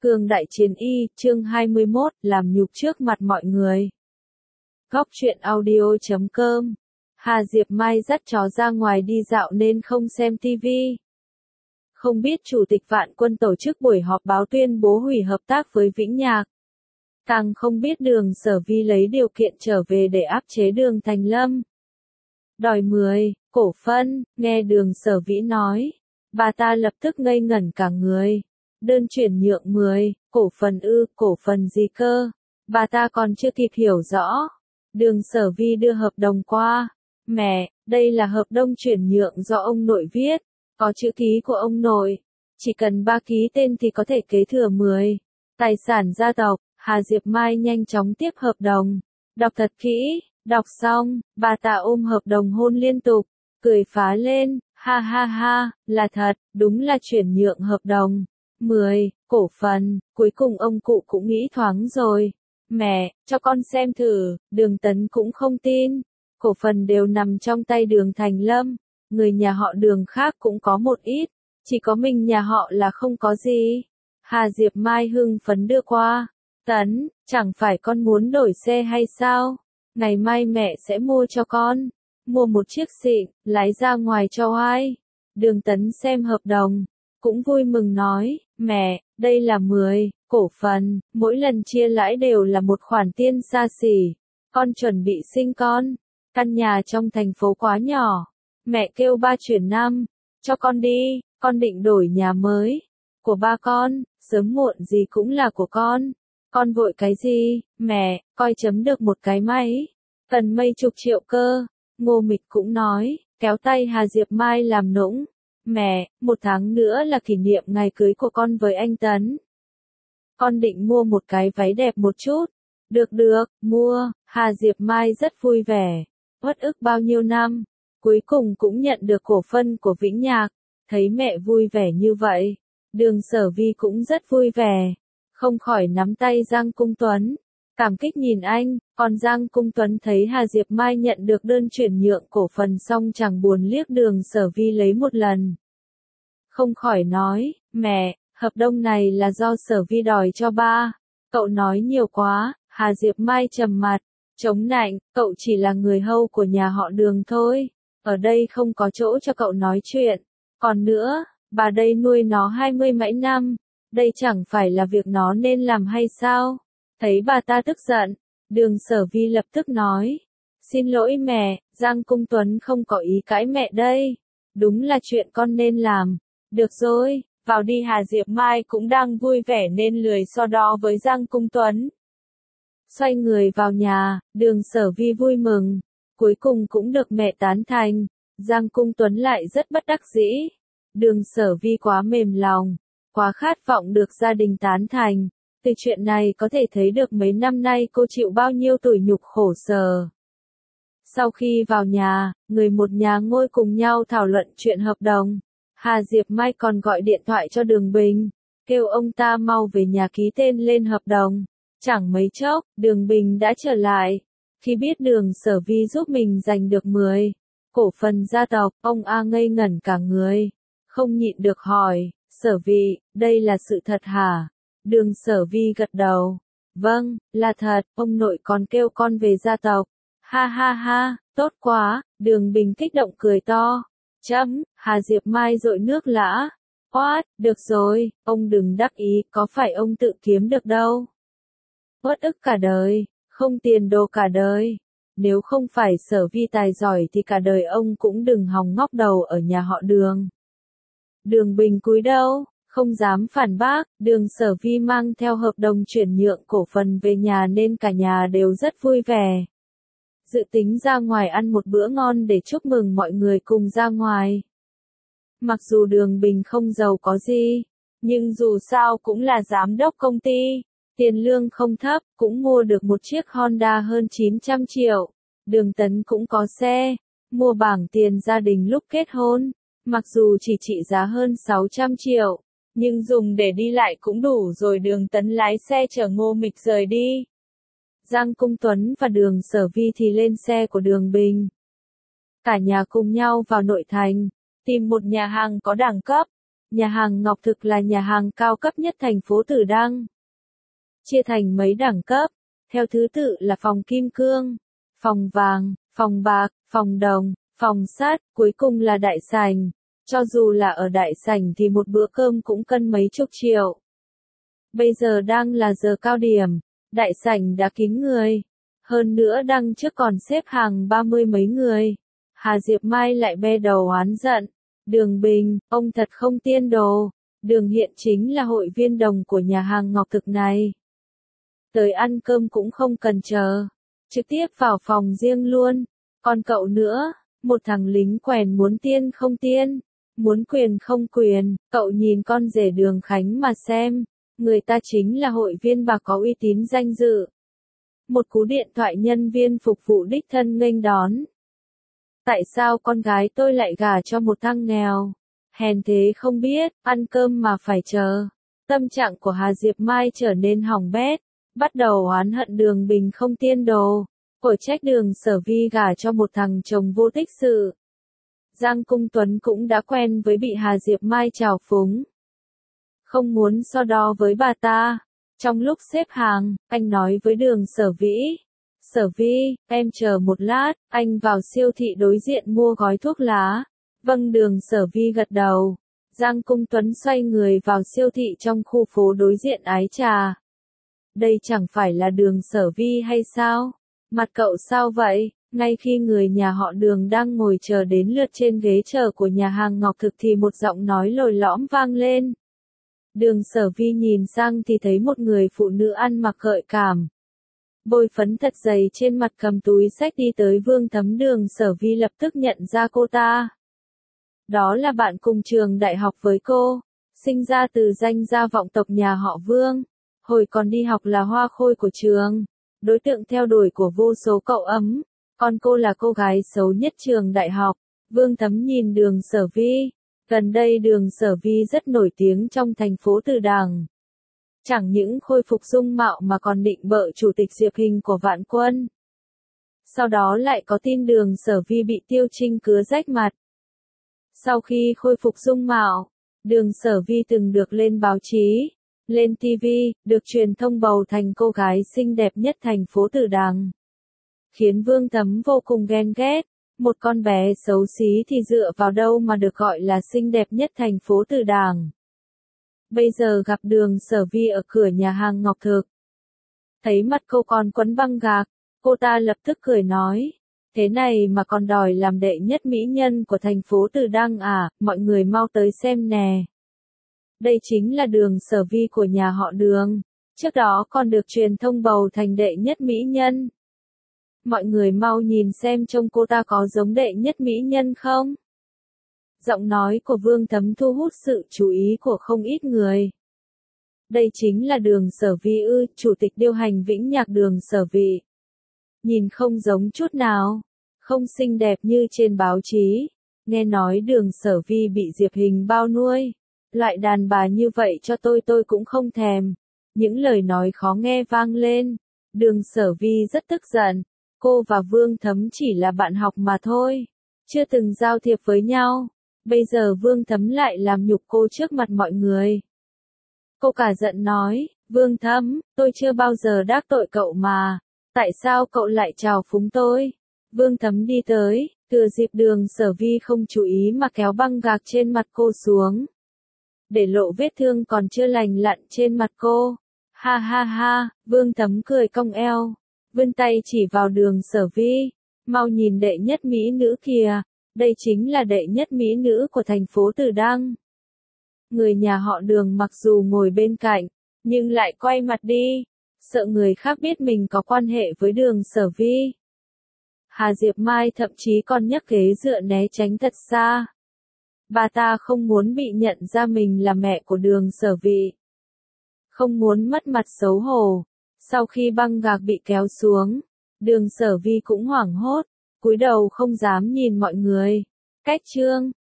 Cương Đại Chiến Y, chương 21, làm nhục trước mặt mọi người. Góc truyện audio.com. Hà Diệp Mai dắt chó ra ngoài đi dạo nên không xem TV. Không biết Chủ tịch Vạn Quân tổ chức buổi họp báo tuyên bố hủy hợp tác với Vĩnh Nhạc. Càng không biết Đường Sở Vi lấy điều kiện trở về để áp chế Đường Thành Lâm. Đòi 10 cổ phân, nghe Đường Sở Vĩ nói. Bà ta lập tức ngây ngẩn cả người. Đơn chuyển nhượng 10 cổ phần cổ phần gì cơ? Bà ta còn chưa kịp hiểu rõ. Đường Sở Vi đưa hợp đồng qua. Mẹ, đây là hợp đồng chuyển nhượng do ông nội viết. Có chữ ký của ông nội. Chỉ cần ba ký tên thì có thể kế thừa 10 tài sản gia tộc. Hà Diệp Mai nhanh chóng tiếp hợp đồng. Đọc thật kỹ. Đọc xong, bà ta ôm hợp đồng hôn liên tục. Cười phá lên. Ha ha ha, là thật, đúng là chuyển nhượng hợp đồng. 10 cổ phần, cuối cùng ông cụ cũng nghĩ thoáng rồi. Mẹ, cho con xem thử. Đường Tấn cũng không tin. Cổ phần đều nằm trong tay Đường Thành Lâm. Người nhà họ Đường khác cũng có một ít. Chỉ có mình nhà họ là không có gì. Hà Diệp Mai hưng phấn đưa qua. Tấn, chẳng phải con muốn đổi xe hay sao? Ngày mai mẹ sẽ mua cho con. Mua một chiếc xịn, lái ra ngoài cho ai? Đường Tấn xem hợp đồng. Cũng vui mừng nói, mẹ, đây là 10 cổ phần, mỗi lần chia lãi đều là một khoản tiền xa xỉ. Con chuẩn bị sinh con. Căn nhà trong thành phố quá nhỏ. Mẹ kêu ba chuyển năm. Cho con đi, con định đổi nhà mới. Của ba con, sớm muộn gì cũng là của con. Con vội cái gì, mẹ, coi chấm được một cái máy. Cần mấy chục triệu cơ. Ngô Mịch cũng nói, kéo tay Hà Diệp Mai làm nũng. Mẹ, 1 tháng nữa là kỷ niệm ngày cưới của con với anh Tấn. Con định mua một cái váy đẹp một chút. Được, mua. Hà Diệp Mai rất vui vẻ. Uất ức bao nhiêu năm. Cuối cùng cũng nhận được cổ phân của Vĩnh Nhạc. Thấy mẹ vui vẻ như vậy. Đường Sở Vi cũng rất vui vẻ. Không khỏi nắm tay Giang Cung Tuấn. Cảm kích nhìn anh, còn Giang Cung Tuấn thấy Hà Diệp Mai nhận được đơn chuyển nhượng cổ phần xong chẳng buồn liếc Đường Sở Vi lấy một lần. Không khỏi nói, mẹ, hợp đồng này là do Sở Vi đòi cho ba. Cậu nói nhiều quá. Hà Diệp Mai trầm mặt, chống nạnh, cậu chỉ là người hầu của nhà họ Đường thôi. Ở đây không có chỗ cho cậu nói chuyện. Còn nữa, bà đây nuôi nó 20 mấy năm. Đây chẳng phải là việc nó nên làm hay sao? Thấy bà ta tức giận, Đường Sở Vi lập tức nói. Xin lỗi mẹ, Giang Cung Tuấn không có ý cãi mẹ đây. Đúng là chuyện con nên làm. Được rồi, vào đi. Hà Diệp Mai cũng đang vui vẻ nên lười so đo với Giang Cung Tuấn. Xoay người vào nhà, Đường Sở Vi vui mừng. Cuối cùng cũng được mẹ tán thành. Giang Cung Tuấn lại rất bất đắc dĩ. Đường Sở Vi quá mềm lòng, quá khát vọng được gia đình tán thành. Từ chuyện này có thể thấy được mấy năm nay cô chịu bao nhiêu tủi nhục khổ sở. Sau khi vào nhà, người một nhà ngồi cùng nhau thảo luận chuyện hợp đồng. Hà Diệp Mai còn gọi điện thoại cho Đường Bình, kêu ông ta mau về nhà ký tên lên hợp đồng. Chẳng mấy chốc, Đường Bình đã trở lại. Khi biết Đường Sở Vi giúp mình giành được 10 cổ phần gia tộc, ông A ngây ngẩn cả người. Không nhịn được hỏi, Sở Vi, đây là sự thật hả? Đường Sở Vi gật đầu. Vâng, là thật, ông nội còn kêu con về gia tộc. Ha ha ha, tốt quá. Đường Bình kích động cười to. Hà Diệp Mai dội nước lã. Được rồi, ông đừng đắc ý, có phải ông tự kiếm được đâu. Uất ức cả đời, không tiền đồ cả đời. Nếu không phải Sở Vi tài giỏi thì cả đời ông cũng đừng hòng ngóc đầu ở nhà họ Đường. Đường Bình cúi đầu, không dám phản bác. Đường Sở Vi mang theo hợp đồng chuyển nhượng cổ phần về nhà nên cả nhà đều rất vui vẻ. Dự tính ra ngoài ăn một bữa ngon để chúc mừng mọi người cùng ra ngoài. Mặc dù Đường Bình không giàu có gì, nhưng dù sao cũng là giám đốc công ty. Tiền lương không thấp, cũng mua được một chiếc Honda hơn 900 triệu. Đường Tấn cũng có xe, mua bảng tiền gia đình lúc kết hôn. Mặc dù chỉ trị giá hơn 600 triệu, nhưng dùng để đi lại cũng đủ rồi. Đường Tấn lái xe chở Ngô Mịch rời đi. Giang Cung Tuấn và Đường Sở Vi thì lên xe của Đường Bình. Cả nhà cùng nhau vào nội thành, tìm một nhà hàng có đẳng cấp. Nhà hàng Ngọc Thực là nhà hàng cao cấp nhất thành phố Tử Đăng. Chia thành mấy đẳng cấp, theo thứ tự là phòng kim cương, phòng vàng, phòng bạc, phòng đồng, phòng sắt, cuối cùng là đại sảnh. Cho dù là ở đại sảnh thì một bữa cơm cũng cân mấy chục triệu. Bây giờ đang là giờ cao điểm, đại sảnh đã kín người. Hơn nữa đằng trước còn xếp hàng 30 mấy người. Hà Diệp Mai lại be đầu oán giận. Đường Bình, ông thật không tiên đồ. Đường Hiện chính là hội viên đồng của nhà hàng Ngọc Thực này. Tới ăn cơm cũng không cần chờ. Trực tiếp vào phòng riêng luôn. Còn cậu nữa, một thằng lính quèn muốn tiên không tiên. Muốn quyền không quyền, cậu nhìn con rể Đường Khánh mà xem. Người ta chính là hội viên bà có uy tín danh dự. Một cú điện thoại nhân viên phục vụ đích thân nghênh đón. Tại sao con gái tôi lại gả cho một thằng nghèo? Hèn thế không biết, ăn cơm mà phải chờ. Tâm trạng của Hà Diệp Mai trở nên hỏng bét, bắt đầu oán hận Đường Bình không tiên đồ, cổ trách Đường Sở Vi gả cho một thằng chồng vô tích sự. Giang Cung Tuấn cũng đã quen với bị Hà Diệp Mai trào phúng. Không muốn so đo với bà ta. Trong lúc xếp hàng, anh nói với Đường Sở Vĩ. Sở Vi, em chờ một lát, anh vào siêu thị đối diện mua gói thuốc lá. Vâng, Đường Sở Vi gật đầu. Giang Cung Tuấn xoay người vào siêu thị trong khu phố đối diện Ái Trà. Đây chẳng phải là Đường Sở Vi hay sao? Mặt cậu sao vậy? Ngay khi người nhà họ Đường đang ngồi chờ đến lượt trên ghế chờ của nhà hàng Ngọc Thực thì một giọng nói lồi lõm vang lên. Đường Sở Vi nhìn sang thì thấy một người phụ nữ ăn mặc gợi cảm. Bôi phấn thật dày trên mặt cầm túi xách đi tới Vương Thấm. Đường Sở Vi lập tức nhận ra cô ta. Đó là bạn cùng trường đại học với cô, sinh ra từ danh gia vọng tộc nhà họ Vương. Hồi còn đi học là hoa khôi của trường, đối tượng theo đuổi của vô số cậu ấm. Còn cô là cô gái xấu nhất trường đại học. Vương Thấm nhìn Đường Sở Vi. Gần đây Đường Sở Vi rất nổi tiếng trong thành phố Từ Đằng. Chẳng những khôi phục dung mạo mà còn định bợ chủ tịch Diệp Hình của Vạn Quân. Sau đó lại có tin Đường Sở Vi bị Tiêu Trinh cứa rách mặt. Sau khi khôi phục dung mạo, Đường Sở Vi từng được lên báo chí, lên TV, được truyền thông bầu thành cô gái xinh đẹp nhất thành phố Từ Đằng. Khiến Vương Thấm vô cùng ghen ghét. Một con bé xấu xí thì dựa vào đâu mà được gọi là xinh đẹp nhất thành phố Từ Đằng. Bây giờ gặp Đường Sở Vi ở cửa nhà hàng Ngọc Thực. Thấy mặt cô còn quấn băng gạc, cô ta lập tức cười nói. Thế này mà còn đòi làm đệ nhất mỹ nhân của thành phố Từ Đăng à, mọi người mau tới xem nè. Đây chính là Đường Sở Vi của nhà họ Đường. Trước đó còn được truyền thông bầu thành đệ nhất mỹ nhân. Mọi người mau nhìn xem trông cô ta có giống đệ nhất mỹ nhân không? Giọng nói của Vương Thấm thu hút sự chú ý của không ít người. Đây chính là Đường Sở Vi ư, chủ tịch điều hành Vĩnh Nhạc Đường Sở Vi. Nhìn không giống chút nào, không xinh đẹp như trên báo chí. Nghe nói Đường Sở Vi bị Diệp Hình bao nuôi. Loại đàn bà như vậy cho tôi cũng không thèm. Những lời nói khó nghe vang lên. Đường Sở Vi rất tức giận. Cô và Vương Thấm chỉ là bạn học mà thôi, chưa từng giao thiệp với nhau. Bây giờ Vương Thấm lại làm nhục cô trước mặt mọi người. Cô cả giận nói, Vương Thấm, tôi chưa bao giờ đắc tội cậu mà. Tại sao cậu lại chào phúng tôi? Vương Thấm đi tới, thừa dịp Đường Sở Vi không chú ý mà kéo băng gạc trên mặt cô xuống. Để lộ vết thương còn chưa lành lặn trên mặt cô. Ha ha ha, Vương Thấm cười cong eo. Vươn tay chỉ vào Đường Sở Vi. Mau nhìn đệ nhất mỹ nữ kìa. Đây chính là đệ nhất mỹ nữ của thành phố Từ Đăng. Người nhà họ Đường mặc dù ngồi bên cạnh, nhưng lại quay mặt đi. Sợ người khác biết mình có quan hệ với Đường Sở Vi. Hà Diệp Mai thậm chí còn nhấc ghế dựa né tránh thật xa. Bà ta không muốn bị nhận ra mình là mẹ của Đường Sở Vi. Không muốn mất mặt xấu hổ. Sau khi băng gạc bị kéo xuống, Đường Sở Vi cũng hoảng hốt, cúi đầu không dám nhìn mọi người. Cách chương